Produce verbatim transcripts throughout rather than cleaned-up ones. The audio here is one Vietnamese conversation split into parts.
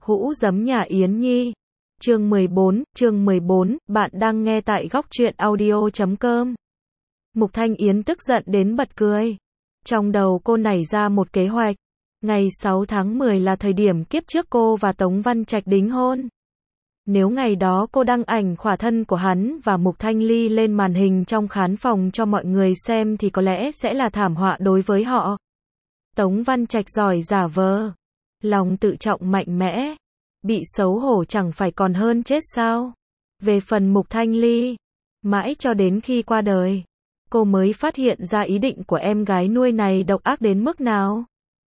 Hũ giấm nhà Yến Nhi. Chương mười bốn, chương mười bốn, bạn đang nghe tại góc truyện audio chấm com. Mục Thanh Yến tức giận đến bật cười. Trong đầu cô nảy ra một kế hoạch. Ngày sáu tháng mười là thời điểm kiếp trước cô và Tống Văn Trạch đính hôn. Nếu ngày đó cô đăng ảnh khỏa thân của hắn và Mục Thanh Ly lên màn hình trong khán phòng cho mọi người xem thì có lẽ sẽ là thảm họa đối với họ. Tống Văn Trạch giỏi giả vờ, lòng tự trọng mạnh mẽ, bị xấu hổ chẳng phải còn hơn chết sao. Về phần Mục Thanh Ly, mãi cho đến khi qua đời, cô mới phát hiện ra ý định của em gái nuôi này độc ác đến mức nào.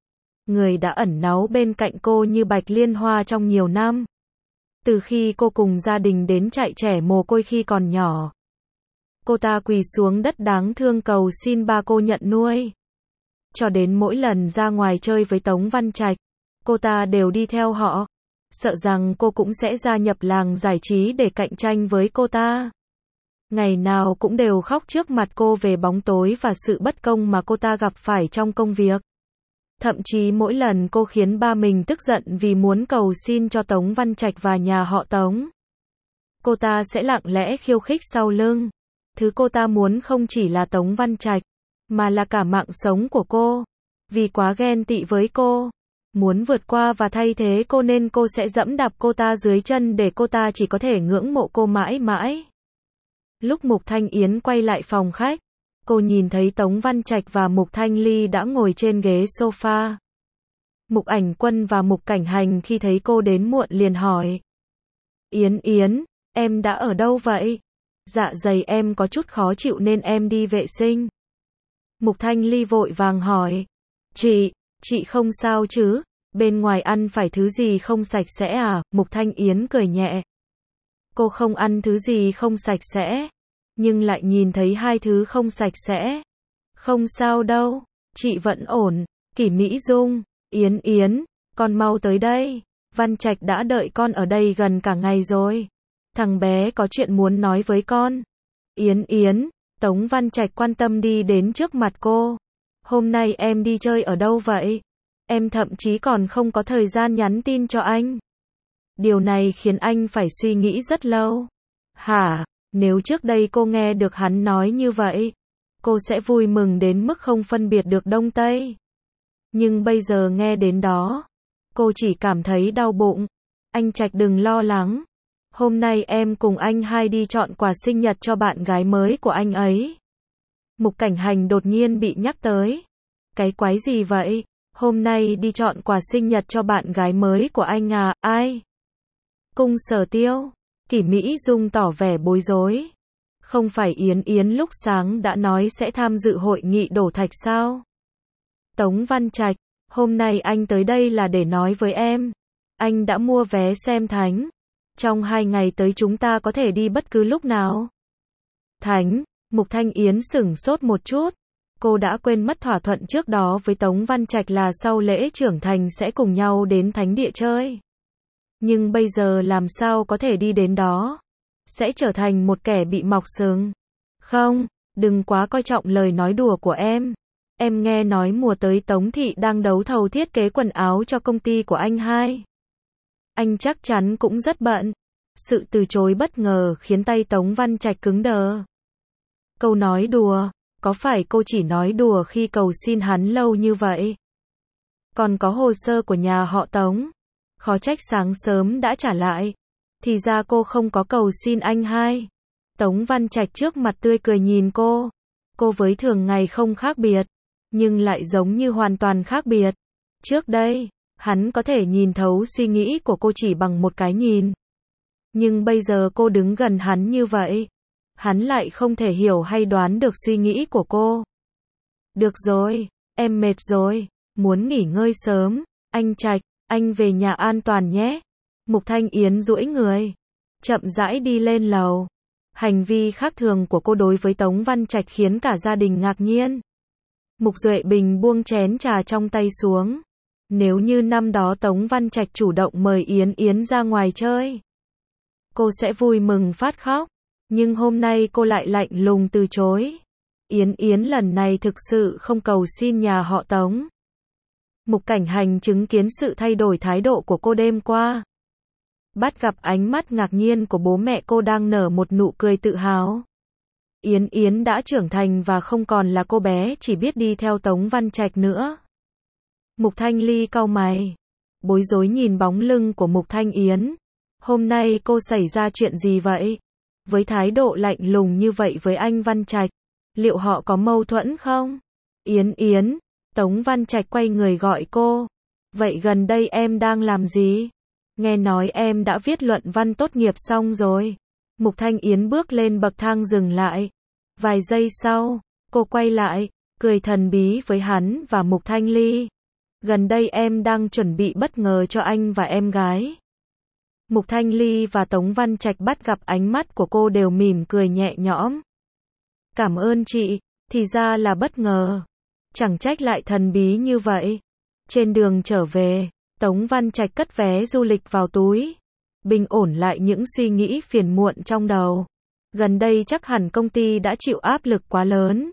Người đã ẩn náu bên cạnh cô như bạch liên hoa trong nhiều năm. Từ khi cô cùng gia đình đến trại trẻ mồ côi khi còn nhỏ, cô ta quỳ xuống đất đáng thương cầu xin ba cô nhận nuôi. Cho đến mỗi lần ra ngoài chơi với Tống Văn Trạch, cô ta đều đi theo họ, sợ rằng cô cũng sẽ gia nhập làng giải trí để cạnh tranh với cô ta. Ngày nào cũng đều khóc trước mặt cô về bóng tối và sự bất công mà cô ta gặp phải trong công việc. Thậm chí mỗi lần cô khiến ba mình tức giận vì muốn cầu xin cho Tống Văn Trạch và nhà họ Tống, cô ta sẽ lặng lẽ khiêu khích sau lưng. Thứ cô ta muốn không chỉ là Tống Văn Trạch, mà là cả mạng sống của cô. Vì quá ghen tị với cô, muốn vượt qua và thay thế cô nên cô sẽ dẫm đạp cô ta dưới chân để cô ta chỉ có thể ngưỡng mộ cô mãi mãi. Lúc Mục Thanh Yến quay lại phòng khách, cô nhìn thấy Tống Văn Trạch và Mục Thanh Ly đã ngồi trên ghế sofa. Mục Ảnh Quân và Mục Cảnh Hành khi thấy cô đến muộn liền hỏi: Yến Yến, em đã ở đâu vậy? Dạ dày em có chút khó chịu nên em đi vệ sinh. Mục Thanh Ly vội vàng hỏi: Chị, chị không sao chứ? Bên ngoài ăn phải thứ gì không sạch sẽ à? Mục Thanh Yến cười nhẹ. Cô không ăn thứ gì không sạch sẽ, nhưng lại nhìn thấy hai thứ không sạch sẽ. Không sao đâu, chị vẫn ổn. Kỷ Mỹ Dung, Yến Yến, con mau tới đây. Văn Trạch đã đợi con ở đây gần cả ngày rồi. Thằng bé có chuyện muốn nói với con. Yến Yến, Tống Văn Trạch quan tâm đi đến trước mặt cô. Hôm nay em đi chơi ở đâu vậy? Em thậm chí còn không có thời gian nhắn tin cho anh. Điều này khiến anh phải suy nghĩ rất lâu. Hả? Nếu trước đây cô nghe được hắn nói như vậy, cô sẽ vui mừng đến mức không phân biệt được Đông Tây. Nhưng bây giờ nghe đến đó, cô chỉ cảm thấy đau bụng. Anh Trạch đừng lo lắng. Hôm nay em cùng anh hai đi chọn quà sinh nhật cho bạn gái mới của anh ấy. Mục Cảnh Hành đột nhiên bị nhắc tới. Cái quái gì vậy? Hôm nay đi chọn quà sinh nhật cho bạn gái mới của anh à? Ai? Cung Sở Tiêu. Kỷ Mỹ Dung tỏ vẻ bối rối. Không phải Yến Yến lúc sáng đã nói sẽ tham dự hội nghị đổ thạch sao? Tống Văn Trạch, hôm nay anh tới đây là để nói với em. Anh đã mua vé xem Thánh. Trong hai ngày tới chúng ta có thể đi bất cứ lúc nào. Thánh, Mục Thanh Yến sửng sốt một chút. Cô đã quên mất thỏa thuận trước đó với Tống Văn Trạch là sau lễ trưởng thành sẽ cùng nhau đến thánh địa chơi. Nhưng bây giờ làm sao có thể đi đến đó? Sẽ trở thành một kẻ bị mọc sừng. Không, đừng quá coi trọng lời nói đùa của em. Em nghe nói mùa tới Tống Thị đang đấu thầu thiết kế quần áo cho công ty của anh hai. Anh chắc chắn cũng rất bận. Sự từ chối bất ngờ khiến tay Tống Văn Trạch cứng đờ. Câu nói đùa, có phải cô chỉ nói đùa khi cầu xin hắn lâu như vậy? Còn có hồ sơ của nhà họ Tống. Khó trách sáng sớm đã trả lại. Thì ra cô không có cầu xin anh hai. Tống Văn Trạch trước mặt tươi cười nhìn cô. Cô với thường ngày không khác biệt, nhưng lại giống như hoàn toàn khác biệt. Trước đây, hắn có thể nhìn thấu suy nghĩ của cô chỉ bằng một cái nhìn. Nhưng bây giờ cô đứng gần hắn như vậy, hắn lại không thể hiểu hay đoán được suy nghĩ của cô. Được rồi, em mệt rồi, muốn nghỉ ngơi sớm. Anh Trạch, anh về nhà an toàn nhé. Mục Thanh Yến duỗi người, chậm rãi đi lên lầu. Hành vi khác thường của cô đối với Tống Văn Trạch khiến cả gia đình ngạc nhiên. Mục Duệ Bình buông chén trà trong tay xuống. Nếu như năm đó Tống Văn Trạch chủ động mời Yến Yến ra ngoài chơi, cô sẽ vui mừng phát khóc. Nhưng hôm nay cô lại lạnh lùng từ chối. Yến Yến lần này thực sự không cầu xin nhà họ Tống. Mục Cảnh Hành chứng kiến sự thay đổi thái độ của cô đêm qua. Bắt gặp ánh mắt ngạc nhiên của bố mẹ cô đang nở một nụ cười tự hào. Yến Yến đã trưởng thành và không còn là cô bé chỉ biết đi theo Tống Văn Trạch nữa. Mục Thanh Ly cau mày, bối rối nhìn bóng lưng của Mục Thanh Yến. Hôm nay cô xảy ra chuyện gì vậy? Với thái độ lạnh lùng như vậy với anh Văn Trạch, liệu họ có mâu thuẫn không? Yến Yến, Tống Văn Trạch quay người gọi cô. Vậy gần đây em đang làm gì? Nghe nói em đã viết luận văn tốt nghiệp xong rồi. Mục Thanh Yến bước lên bậc thang dừng lại. Vài giây sau, cô quay lại, cười thần bí với hắn và Mục Thanh Ly. Gần đây em đang chuẩn bị bất ngờ cho anh và em gái. Mục Thanh Ly và Tống Văn Trạch bắt gặp ánh mắt của cô đều mỉm cười nhẹ nhõm. Cảm ơn chị, thì ra là bất ngờ. Chẳng trách lại thần bí như vậy. Trên đường trở về, Tống Văn Trạch cất vé du lịch vào túi. Bình ổn lại những suy nghĩ phiền muộn trong đầu. Gần đây chắc hẳn công ty đã chịu áp lực quá lớn.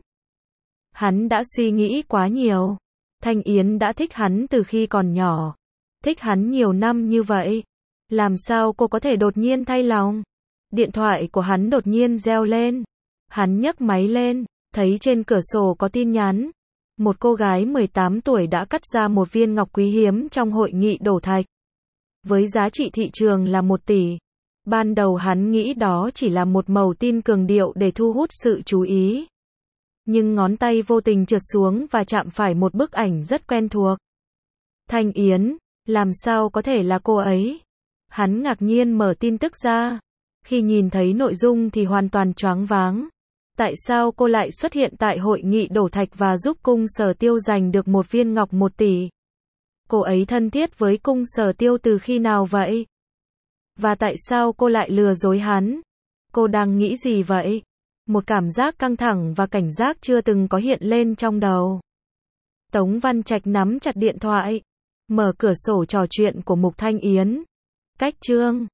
Hắn đã suy nghĩ quá nhiều. Thanh Yến đã thích hắn từ khi còn nhỏ. Thích hắn nhiều năm như vậy. Làm sao cô có thể đột nhiên thay lòng? Điện thoại của hắn đột nhiên reo lên. Hắn nhấc máy lên, thấy trên cửa sổ có tin nhắn. Một cô gái mười tám tuổi đã cắt ra một viên ngọc quý hiếm trong hội nghị đổ thạch. Với giá trị thị trường là một tỷ. Ban đầu hắn nghĩ đó chỉ là một mẩu tin cường điệu để thu hút sự chú ý. Nhưng ngón tay vô tình trượt xuống và chạm phải một bức ảnh rất quen thuộc. Thanh Yến, làm sao có thể là cô ấy? Hắn ngạc nhiên mở tin tức ra. Khi nhìn thấy nội dung thì hoàn toàn choáng váng. Tại sao cô lại xuất hiện tại hội nghị đổ thạch và giúp cung Sở Tiêu giành được một viên ngọc một tỷ? Cô ấy thân thiết với cung Sở Tiêu từ khi nào vậy? Và tại sao cô lại lừa dối hắn? Cô đang nghĩ gì vậy? Một cảm giác căng thẳng và cảnh giác chưa từng có hiện lên trong đầu. Tống Văn Trạch nắm chặt điện thoại, mở cửa sổ trò chuyện của Mục Thanh Yến. Cách chương